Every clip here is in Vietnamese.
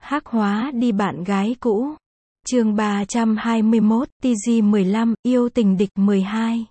Hắc hóa đi bạn gái cũ. Chương 321, TG15, yêu tình địch 12.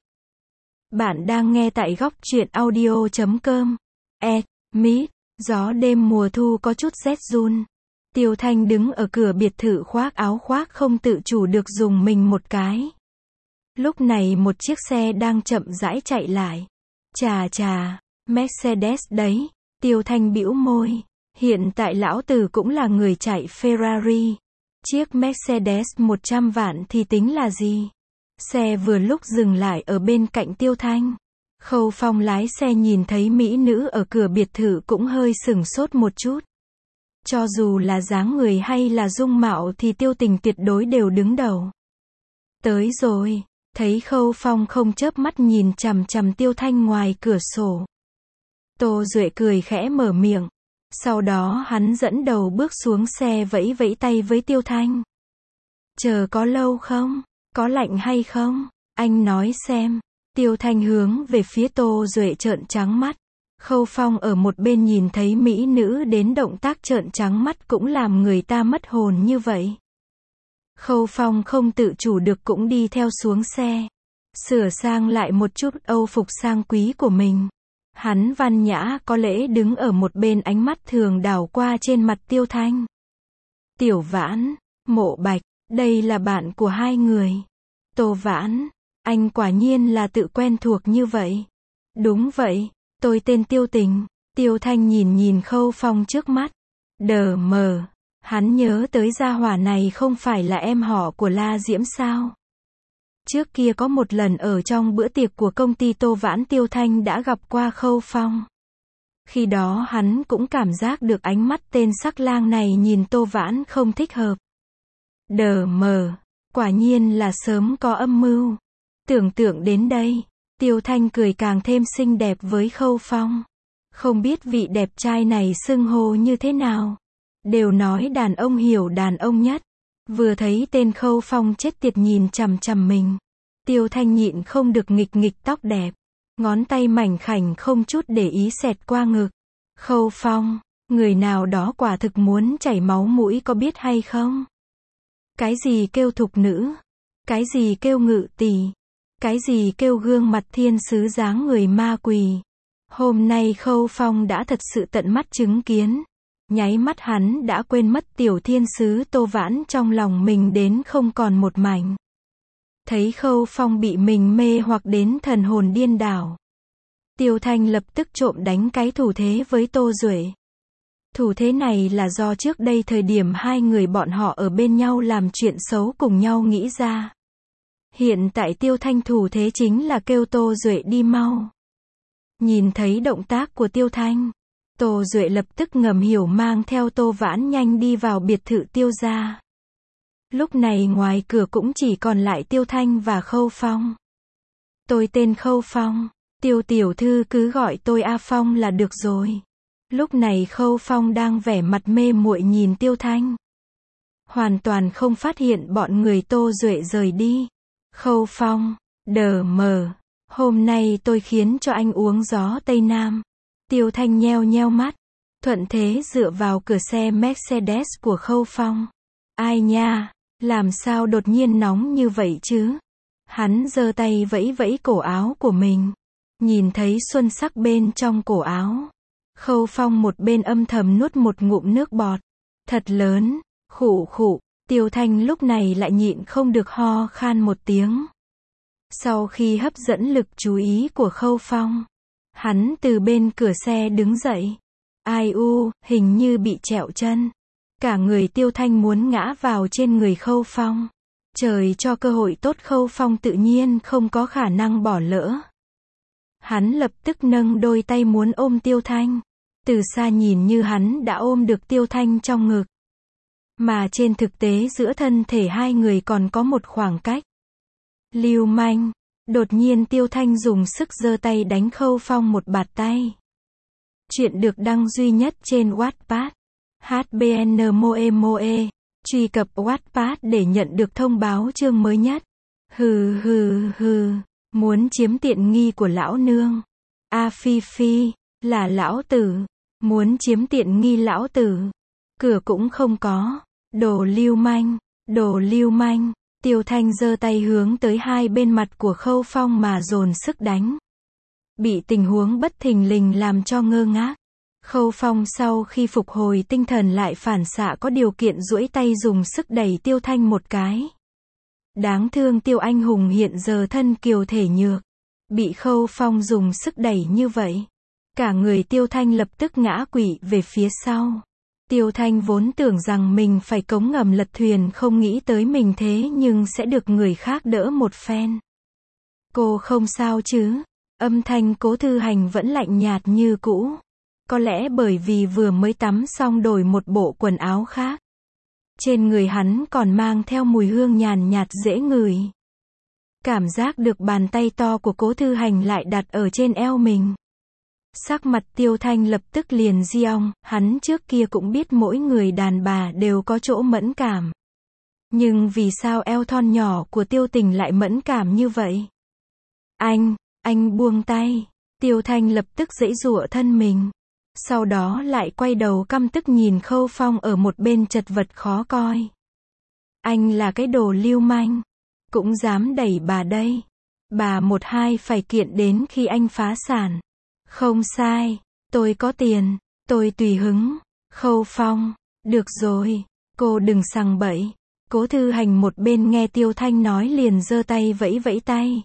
Bạn đang nghe tại góc truyện audio.com. Mít, gió đêm mùa thu có chút rét run. Tiêu Thanh đứng ở cửa biệt thự khoác áo khoác không tự chủ được dùng mình một cái. Lúc này một chiếc xe đang chậm rãi chạy lại. Chà, Mercedes đấy. Tiêu Thanh bĩu môi. Hiện tại lão tử cũng là người chạy Ferrari. Chiếc Mercedes 100 vạn thì tính là gì? Xe vừa lúc dừng lại ở bên cạnh Tiêu Thanh. Khâu Phong lái xe nhìn thấy mỹ nữ ở cửa biệt thự cũng hơi sửng sốt một chút. Cho dù là dáng người hay là dung mạo thì Tiêu Tình tuyệt đối đều đứng đầu. Tới rồi, thấy Khâu Phong không chớp mắt nhìn chằm chằm Tiêu Thanh ngoài cửa sổ. Tô Duệ cười khẽ mở miệng. Sau đó hắn dẫn đầu bước xuống xe vẫy vẫy tay với Tiêu Thanh. Chờ có lâu không? Có lạnh hay không? Anh nói xem. Tiêu Thanh hướng về phía Tô Duệ trợn trắng mắt. Khâu Phong ở một bên nhìn thấy mỹ nữ đến động tác trợn trắng mắt cũng làm người ta mất hồn như vậy. Khâu Phong không tự chủ được cũng đi theo xuống xe. Sửa sang lại một chút âu phục sang quý của mình. Hắn văn nhã có lễ đứng ở một bên ánh mắt thường đảo qua trên mặt Tiêu Thanh. Tiểu Vãn, Mộ Bạch, đây là bạn của hai người. Tô Vãn, anh quả nhiên là tự quen thuộc như vậy. Đúng vậy, tôi tên Tiêu Tình. Tiêu Thanh nhìn Khâu Phong trước mắt. Đờ mờ, hắn nhớ tới gia hỏa này không phải là em họ của La Diễm sao? Trước kia có một lần ở trong bữa tiệc của công ty Tô Vãn Tiêu Thanh đã gặp qua Khâu Phong. Khi đó hắn cũng cảm giác được ánh mắt tên sắc lang này nhìn Tô Vãn không thích hợp. Đờ mờ, quả nhiên là sớm có âm mưu. Tưởng tượng đến đây, Tiêu Thanh cười càng thêm xinh đẹp với Khâu Phong. Không biết vị đẹp trai này xưng hô như thế nào. Đều nói đàn ông hiểu đàn ông nhất. Vừa thấy tên Khâu Phong chết tiệt nhìn chằm chằm mình. Tiêu Thanh nhịn không được nghịch tóc đẹp. Ngón tay mảnh khảnh không chút để ý xẹt qua ngực. Khâu Phong, người nào đó quả thực muốn chảy máu mũi có biết hay không? Cái gì kêu thục nữ? Cái gì kêu ngự tỷ? Cái gì kêu gương mặt thiên sứ dáng người ma quỷ? Hôm nay Khâu Phong đã thật sự tận mắt chứng kiến. Nháy mắt hắn đã quên mất tiểu thiên sứ Tô Vãn trong lòng mình đến không còn một mảnh. Thấy Khâu Phong bị mình mê hoặc đến thần hồn điên đảo. Tiêu Thanh lập tức trộm đánh cái thủ thế với Tô Duệ. Thủ thế này là do trước đây thời điểm hai người bọn họ ở bên nhau làm chuyện xấu cùng nhau nghĩ ra. Hiện tại Tiêu Thanh thủ thế chính là kêu Tô Duệ đi mau. Nhìn thấy động tác của Tiêu Thanh, Tô Duệ lập tức ngầm hiểu mang theo Tô Vãn nhanh đi vào biệt thự Tiêu gia. Lúc này ngoài cửa cũng chỉ còn lại Tiêu Thanh và Khâu Phong. Tôi tên Khâu Phong, Tiêu tiểu thư cứ gọi tôi A Phong là được rồi. Lúc này Khâu Phong đang vẻ mặt mê muội nhìn Tiêu Thanh. Hoàn toàn không phát hiện bọn người Tô Duệ rời đi. Khâu Phong, đờ mờ, hôm nay tôi khiến cho anh uống gió Tây Nam. Tiêu Thanh nheo mắt, thuận thế dựa vào cửa xe Mercedes của Khâu Phong. Ai nha, làm sao đột nhiên nóng như vậy chứ? Hắn giơ tay vẫy vẫy cổ áo của mình. Nhìn thấy xuân sắc bên trong cổ áo. Khâu Phong một bên âm thầm nuốt một ngụm nước bọt. Thật lớn, khụ. Tiêu Thanh lúc này lại nhịn không được ho khan một tiếng. Sau khi hấp dẫn lực chú ý của Khâu Phong, hắn từ bên cửa xe đứng dậy. Ai u, hình như bị trẹo chân. Cả người Tiêu Thanh muốn ngã vào trên người Khâu Phong. Trời cho cơ hội tốt Khâu Phong tự nhiên không có khả năng bỏ lỡ. Hắn lập tức nâng đôi tay muốn ôm Tiêu Thanh. Từ xa nhìn như hắn đã ôm được Tiêu Thanh trong ngực. Mà trên thực tế giữa thân thể hai người còn có một khoảng cách. Lưu manh. Đột nhiên Tiêu Thanh dùng sức giơ tay đánh Khâu Phong một bạt tay. Chuyện được đăng duy nhất trên Wattpad. HBN Moe. Truy cập Wattpad để nhận được thông báo chương mới nhất. Hừ. Muốn chiếm tiện nghi của lão nương. A Phi, là lão tử. Muốn chiếm tiện nghi lão tử. Cửa cũng không có. Đồ lưu manh, đồ lưu manh. Tiêu Thanh giơ tay hướng tới hai bên mặt của Khâu Phong mà dồn sức đánh. Bị tình huống bất thình lình làm cho ngơ ngác. Khâu Phong sau khi phục hồi tinh thần lại phản xạ có điều kiện duỗi tay dùng sức đẩy Tiêu Thanh một cái. Đáng thương Tiêu anh hùng hiện giờ thân kiều thể nhược. Bị Khâu Phong dùng sức đẩy như vậy. Cả người Tiêu Thanh lập tức ngã quỵ về phía sau. Tiêu Thanh vốn tưởng rằng mình phải cống ngầm lật thuyền, không nghĩ tới mình thế nhưng sẽ được người khác đỡ một phen. Cô không sao chứ? Âm thanh Cố Thư Hành vẫn lạnh nhạt như cũ. Có lẽ bởi vì vừa mới tắm xong đổi một bộ quần áo khác. Trên người hắn còn mang theo mùi hương nhàn nhạt dễ ngửi. Cảm giác được bàn tay to của Cố Thư Hành lại đặt ở trên eo mình. Sắc mặt Tiêu Thanh lập tức liền giong, hắn trước kia cũng biết mỗi người đàn bà đều có chỗ mẫn cảm. Nhưng vì sao eo thon nhỏ của Tiêu Tình lại mẫn cảm như vậy? Anh buông tay. Tiêu Thanh lập tức giãy giụa thân mình. Sau đó lại quay đầu căm tức nhìn Khâu Phong ở một bên chật vật khó coi. Anh là cái đồ lưu manh. Cũng dám đẩy bà đây. Bà một hai phải kiện đến khi anh phá sản. Không sai, tôi có tiền, tôi tùy hứng. Khâu Phong, được rồi, cô đừng sằng bậy. Cố Thư Hành một bên nghe Tiêu Thanh nói liền giơ tay vẫy vẫy tay.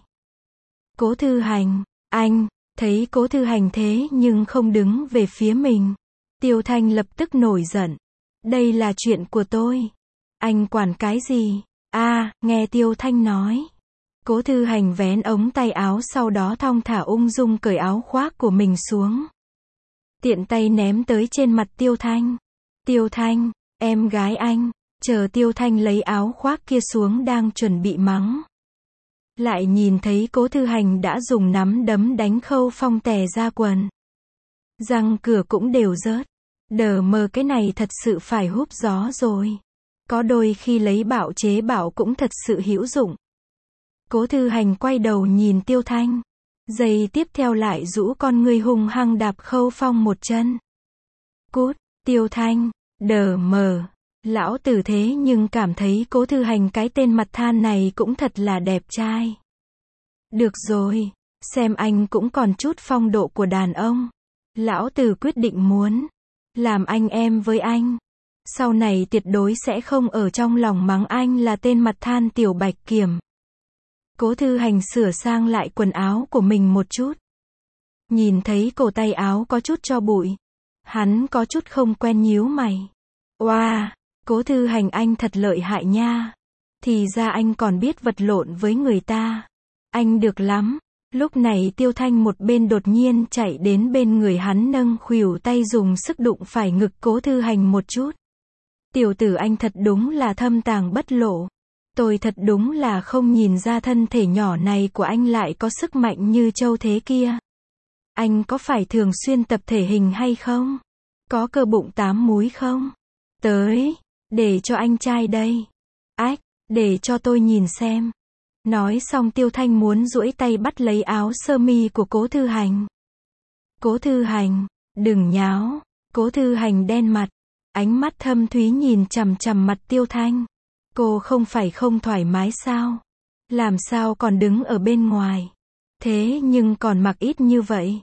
Cố Thư Hành, anh, thấy Cố Thư Hành thế nhưng không đứng về phía mình. Tiêu Thanh lập tức nổi giận. Đây là chuyện của tôi. Anh quản cái gì? Nghe Tiêu Thanh nói. Cố Thư Hành vén ống tay áo sau đó thong thả ung dung cởi áo khoác của mình xuống. Tiện tay ném tới trên mặt Tiêu Thanh. Tiêu Thanh, em gái anh. Chờ Tiêu Thanh lấy áo khoác kia xuống đang chuẩn bị mắng. Lại nhìn thấy Cố Thư Hành đã dùng nắm đấm đánh Khâu Phong tè ra quần. Răng cửa cũng đều rớt. Đờ mờ cái này thật sự phải húp gió rồi. Có đôi khi lấy bạo chế bạo cũng thật sự hữu dụng. Cố Thư Hành quay đầu nhìn Tiêu Thanh. Giây tiếp theo lại rũ con người hung hăng đạp Khâu Phong một chân. Cút, Tiêu Thanh, đờ mờ. Lão tử thế nhưng cảm thấy Cố Thư Hành cái tên mặt than này cũng thật là đẹp trai. Được rồi, xem anh cũng còn chút phong độ của đàn ông. Lão tử quyết định muốn làm anh em với anh. Sau này tuyệt đối sẽ không ở trong lòng mắng anh là tên mặt than tiểu bạch kiểm. Cố Thư Hành sửa sang lại quần áo của mình một chút. Nhìn thấy cổ tay áo có chút tro bụi. Hắn có chút không quen nhíu mày. Wow, Cố Thư Hành anh thật lợi hại nha. Thì ra anh còn biết vật lộn với người ta. Anh được lắm. Lúc này Tiêu Thanh một bên đột nhiên chạy đến bên người hắn nâng khuỷu tay dùng sức đụng phải ngực Cố Thư Hành một chút. Tiểu tử anh thật đúng là thâm tàng bất lộ. Tôi thật đúng là không nhìn ra thân thể nhỏ này của anh lại có sức mạnh như trâu thế kia. Anh có phải thường xuyên tập thể hình hay không? Có cơ bụng 8 múi không? Tới, để cho anh trai đây. Để cho tôi nhìn xem. Nói xong Tiêu Thanh muốn duỗi tay bắt lấy áo sơ mi của Cố Thư Hành. Cố Thư Hành, đừng nháo. Cố Thư Hành đen mặt. Ánh mắt thâm thúy nhìn chằm chằm mặt Tiêu Thanh. Cô không phải không thoải mái sao? Làm sao còn đứng ở bên ngoài? Thế nhưng còn mặc ít như vậy.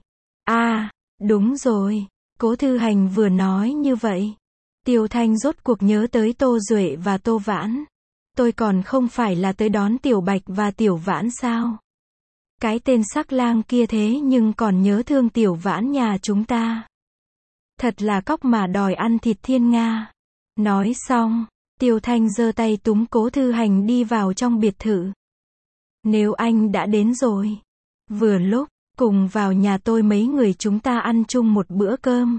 Đúng rồi. Cố Thư Hành vừa nói như vậy. Tiêu Thanh rốt cuộc nhớ tới Tô Duệ và Tô Vãn. Tôi còn không phải là tới đón Tiểu Bạch và Tiểu Vãn sao? Cái tên sắc lang kia thế nhưng còn nhớ thương Tiểu Vãn nhà chúng ta. Thật là cóc mà đòi ăn thịt thiên nga. Nói xong, Tiêu Thanh giơ tay túm Cố Thư Hành đi vào trong biệt thự. Nếu anh đã đến rồi, vừa lúc, cùng vào nhà tôi mấy người chúng ta ăn chung một bữa cơm.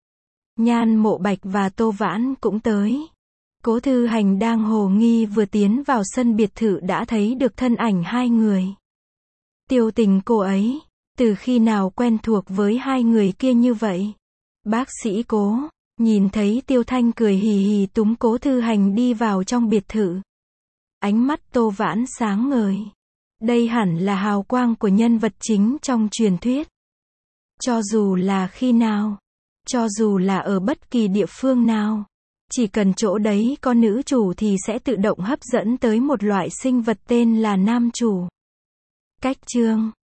Nhan Mộ Bạch và Tô Vãn cũng tới. Cố Thư Hành đang hồ nghi vừa tiến vào sân biệt thự đã thấy được thân ảnh hai người. Tiêu Tình cô ấy, từ khi nào quen thuộc với hai người kia như vậy? Bác sĩ Cố, nhìn thấy Tiêu Thanh cười hì hì túm Cố Thư Hành đi vào trong biệt thự. Ánh mắt Tô Vãn sáng ngời. Đây hẳn là hào quang của nhân vật chính trong truyền thuyết. Cho dù là khi nào, cho dù là ở bất kỳ địa phương nào, Chỉ cần chỗ đấy có nữ chủ thì sẽ tự động hấp dẫn tới một loại sinh vật tên là nam chủ. Cách chương